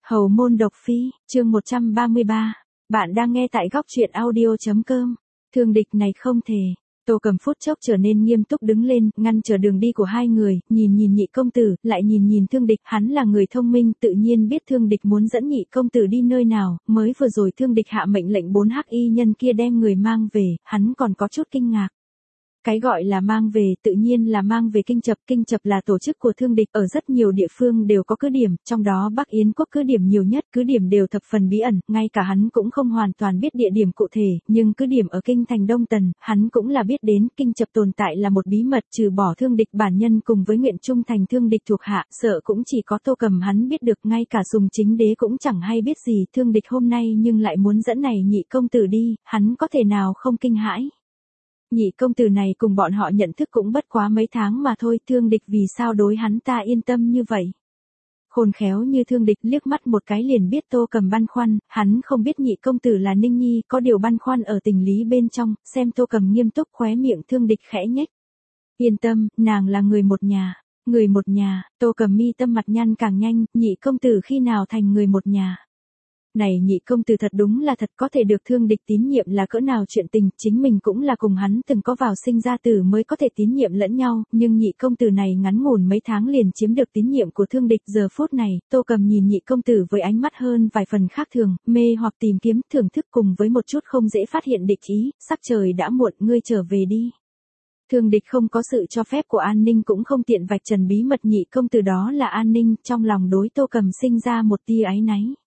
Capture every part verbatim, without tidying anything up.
Hầu môn độc phi, chương một trăm ba mươi ba. Bạn đang nghe tại góc truyện audio.com. Thương địch này không thể. Tô Cầm phút chốc trở nên nghiêm túc đứng lên, ngăn trở đường đi của hai người, nhìn nhìn Nhị công tử, lại nhìn nhìn Thương địch, hắn là người thông minh, tự nhiên biết Thương địch muốn dẫn Nhị công tử đi nơi nào, mới vừa rồi Thương địch hạ mệnh lệnh bốn hắc y nhân kia đem người mang về, hắn còn có chút kinh ngạc. Cái gọi là mang về tự nhiên là mang về Kinh Chập. Kinh Chập là tổ chức của Thương địch, ở rất nhiều địa phương đều có cứ điểm, trong đó Bắc Yến quốc cứ điểm nhiều nhất, cứ điểm đều thập phần bí ẩn, ngay cả hắn cũng không hoàn toàn biết địa điểm cụ thể, nhưng cứ điểm ở Kinh thành Đông Tần, hắn cũng là biết đến. Kinh Chập tồn tại là một bí mật, trừ bỏ Thương địch bản nhân cùng với nguyện trung thành Thương địch thuộc hạ, sợ cũng chỉ có Tô Cầm hắn biết được, ngay cả Sùng Chính Đế cũng chẳng hay biết gì. Thương địch hôm nay nhưng lại muốn dẫn này Nhị công tử đi, hắn có thể nào không kinh hãi. Nhị công tử này cùng bọn họ nhận thức cũng bất quá mấy tháng mà thôi, Thương địch vì sao đối hắn ta yên tâm như vậy. Khôn khéo như Thương địch liếc mắt một cái liền biết Tô Cầm băn khoăn, hắn không biết Nhị công tử là Ninh Nhi, có điều băn khoăn ở tình lý bên trong, xem Tô Cầm nghiêm túc, khóe miệng Thương địch khẽ nhếch. Yên tâm, nàng là người một nhà, người một nhà. Tô Cầm mi tâm mặt nhăn càng nhanh, Nhị công tử khi nào thành người một nhà. Này Nhị công tử thật đúng là thật, có thể được Thương địch tín nhiệm là cỡ nào chuyện tình, chính mình cũng là cùng hắn từng có vào sinh ra tử mới có thể tín nhiệm lẫn nhau, nhưng Nhị công tử này ngắn ngủn mấy tháng liền chiếm được tín nhiệm của Thương địch. Giờ phút này, Tô Cầm nhìn Nhị công tử với ánh mắt hơn vài phần khác thường, mê hoặc tìm kiếm, thưởng thức cùng với một chút không dễ phát hiện địch ý. Sắc trời đã muộn, ngươi trở về đi. Thương địch không có sự cho phép của An Ninh cũng không tiện vạch trần bí mật Nhị công tử đó là An Ninh, trong lòng đối Tô Cầm sinh ra một tia áy náy.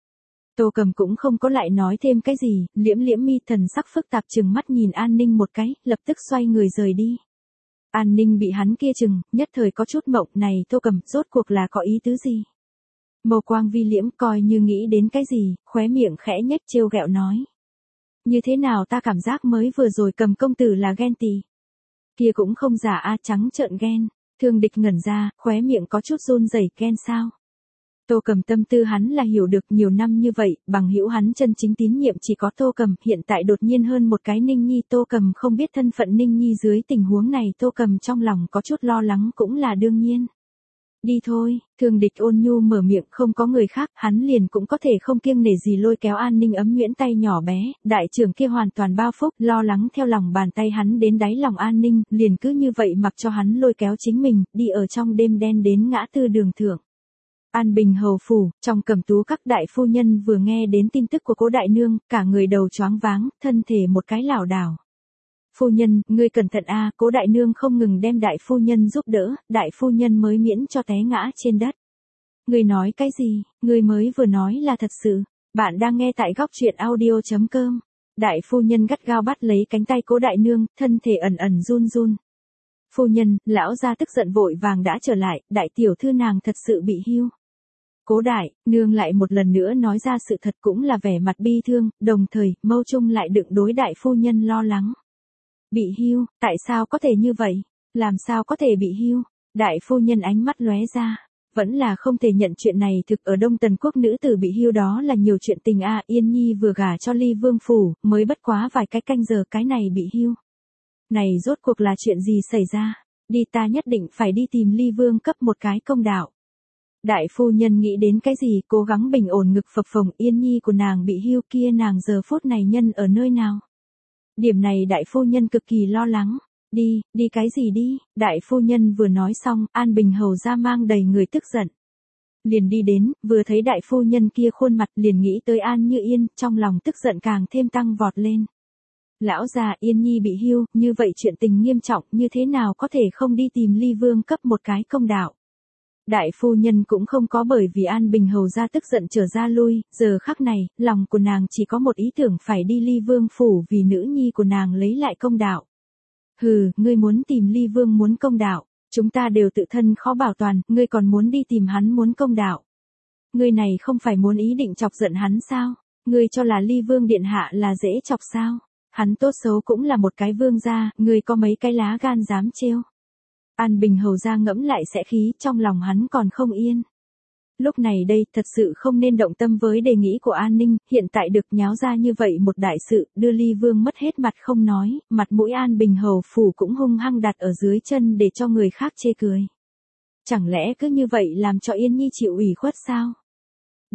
Tô Cầm cũng không có lại nói thêm cái gì, liễm liễm mi, thần sắc phức tạp, chừng mắt nhìn An Ninh một cái, lập tức xoay người rời đi. An Ninh bị hắn kia chừng, nhất thời có chút mộng, này Tô Cầm, rốt cuộc là có ý tứ gì? Mâu quang vi liễm, coi như nghĩ đến cái gì, khóe miệng khẽ nhếch trêu ghẹo nói. Như thế nào ta cảm giác mới vừa rồi Cầm công tử là ghen tị. Kia cũng không giả a, trắng trợn ghen. Thương địch ngẩn ra, khóe miệng có chút run rẩy, ghen sao? Tô Cầm tâm tư hắn là hiểu được, nhiều năm như vậy, bằng hữu hắn chân chính tín nhiệm chỉ có Tô Cầm, hiện tại đột nhiên hơn một cái Ninh Nhi, Tô Cầm không biết thân phận Ninh Nhi, dưới tình huống này Tô Cầm trong lòng có chút lo lắng cũng là đương nhiên. Đi thôi, Thương địch ôn nhu mở miệng, không có người khác, hắn liền cũng có thể không kiêng nể gì lôi kéo An Ninh ấm nhuyễn tay nhỏ bé, đại trưởng kia hoàn toàn bao phúc, lo lắng theo lòng bàn tay hắn đến đáy lòng An Ninh, liền cứ như vậy mặc cho hắn lôi kéo chính mình, đi ở trong đêm đen đến ngã tư đường thượng. An Bình hầu phủ, trong Cẩm Tú các đại phu nhân vừa nghe đến tin tức của Cố đại nương, cả người đầu choáng váng, thân thể một cái lảo đảo. Phu nhân, ngươi cẩn thận a, Cố đại nương không ngừng đem đại phu nhân giúp đỡ, đại phu nhân mới miễn cho té ngã trên đất. Ngươi nói cái gì, ngươi mới vừa nói là thật sự. Bạn đang nghe tại góc truyện audio.com. Đại phu nhân gắt gao bắt lấy cánh tay Cố đại nương, thân thể ẩn ẩn run run. Phu nhân, lão gia tức giận vội vàng đã trở lại, đại tiểu thư nàng thật sự bị hưu. Cố đại nương lại một lần nữa nói ra sự thật, cũng là vẻ mặt bi thương, đồng thời, mâu trung lại đựng đối đại phu nhân lo lắng. Bị hưu, tại sao có thể như vậy? Làm sao có thể bị hưu? Đại phu nhân ánh mắt lóe ra, vẫn là không thể nhận chuyện này, thực ở Đông Tần quốc nữ tử bị hưu đó là nhiều chuyện tình a, Yên Nhi vừa gả cho Ly Vương phủ, mới bất quá vài cái canh giờ cái này bị hưu. Này rốt cuộc là chuyện gì xảy ra? Đi, ta nhất định phải đi tìm Ly Vương cấp một cái công đạo. Đại phu nhân nghĩ đến cái gì, cố gắng bình ổn ngực phập phồng, Yên Nhi của nàng bị hưu kia, nàng giờ phút này nhân ở nơi nào? Điểm này đại phu nhân cực kỳ lo lắng. Đi, đi cái gì đi? Đại phu nhân vừa nói xong, An Bình hầu ra mang đầy người tức giận. Liền đi đến, vừa thấy đại phu nhân kia khuôn mặt liền nghĩ tới An Như Yên, trong lòng tức giận càng thêm tăng vọt lên. Lão già, Yên Nhi bị hưu, như vậy chuyện tình nghiêm trọng, như thế nào có thể không đi tìm Ly Vương cấp một cái công đạo. Đại phu nhân cũng không có bởi vì An Bình hầu ra tức giận trở ra lui, giờ khắc này, lòng của nàng chỉ có một ý tưởng, phải đi Ly Vương phủ vì nữ nhi của nàng lấy lại công đạo. Hừ, ngươi muốn tìm Ly Vương muốn công đạo, chúng ta đều tự thân khó bảo toàn, ngươi còn muốn đi tìm hắn muốn công đạo. Ngươi này không phải muốn ý định chọc giận hắn sao? Ngươi cho là Ly Vương điện hạ là dễ chọc sao? Hắn tốt xấu cũng là một cái vương gia, ngươi có mấy cái lá gan dám trêu. An Bình hầu ra ngẫm lại sẽ khí, trong lòng hắn còn không yên. Lúc này đây, thật sự không nên động tâm với đề nghị của An Ninh, hiện tại được nháo ra như vậy một đại sự, đưa Ly Vương mất hết mặt không nói, mặt mũi An Bình hầu phủ cũng hung hăng đặt ở dưới chân để cho người khác chê cười. Chẳng lẽ cứ như vậy làm cho Yên Nhi chịu ủy khuất sao?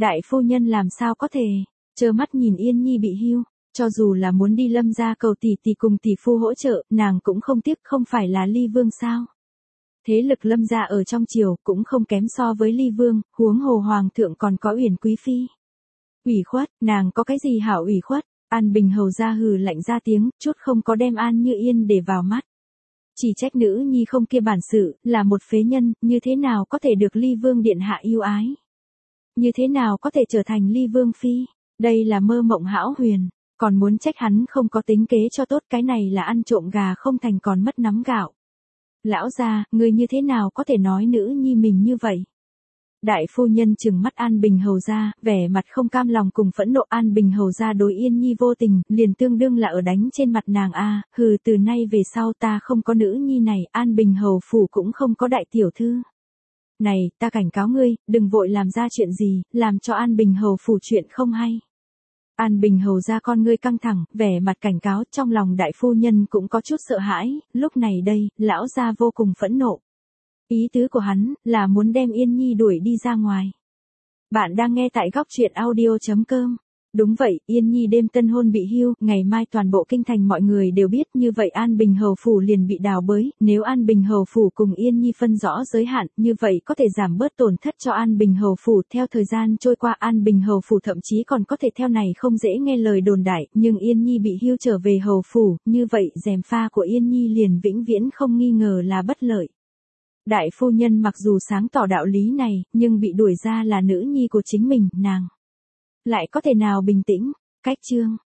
Đại phu nhân làm sao có thể, trơ mắt nhìn Yên Nhi bị hưu, cho dù là muốn đi Lâm gia cầu tỷ tỷ cùng tỷ phu hỗ trợ, nàng cũng không tiếc, không phải là Ly Vương sao. Thế lực Lâm gia ở trong triều cũng không kém so với Ly Vương, huống hồ hoàng thượng còn có Uyển quý phi. Ủy khuất, nàng có cái gì hảo ủy khuất? An Bình hầu ra hừ lạnh ra tiếng, chút không có đem An Như Yên để vào mắt. Chỉ trách nữ nhi không kia bản sự, là một phế nhân, như thế nào có thể được Ly Vương điện hạ yêu ái? Như thế nào có thể trở thành Ly Vương phi? Đây là mơ mộng hão huyền, còn muốn trách hắn không có tính kế cho tốt, cái này là ăn trộm gà không thành còn mất nắm gạo. Lão gia, người như thế nào có thể nói nữ nhi mình như vậy? Đại phu nhân trừng mắt An Bình hầu ra, vẻ mặt không cam lòng cùng phẫn nộ. An Bình hầu ra đối Yên Nhi vô tình, liền tương đương là ở đánh trên mặt nàng a. Hừ, từ nay về sau ta không có nữ nhi này, An Bình hầu phủ cũng không có đại tiểu thư. Này, ta cảnh cáo ngươi, đừng vội làm ra chuyện gì, làm cho An Bình hầu phủ chuyện không hay. An Bình hầu ra con ngươi căng thẳng, vẻ mặt cảnh cáo, trong lòng đại phu nhân cũng có chút sợ hãi. Lúc này đây, lão gia vô cùng phẫn nộ. Ý tứ của hắn là muốn đem Yên Nhi đuổi đi ra ngoài. Bạn đang nghe tại góc truyện audio chấm com. Đúng vậy, Yên Nhi đêm tân hôn bị hưu, ngày mai toàn bộ kinh thành mọi người đều biết, như vậy An Bình hầu phủ liền bị đào bới. Nếu An Bình hầu phủ cùng Yên Nhi phân rõ giới hạn, như vậy có thể giảm bớt tổn thất cho An Bình hầu phủ. Theo thời gian trôi qua, An Bình hầu phủ thậm chí còn có thể theo này không dễ nghe lời đồn đại, nhưng Yên Nhi bị hưu trở về hầu phủ, như vậy gièm pha của Yên Nhi liền vĩnh viễn không nghi ngờ là bất lợi. Đại phu nhân mặc dù sáng tỏ đạo lý này, nhưng bị đuổi ra là nữ nhi của chính mình, nàng lại có thể nào bình tĩnh? Cách chương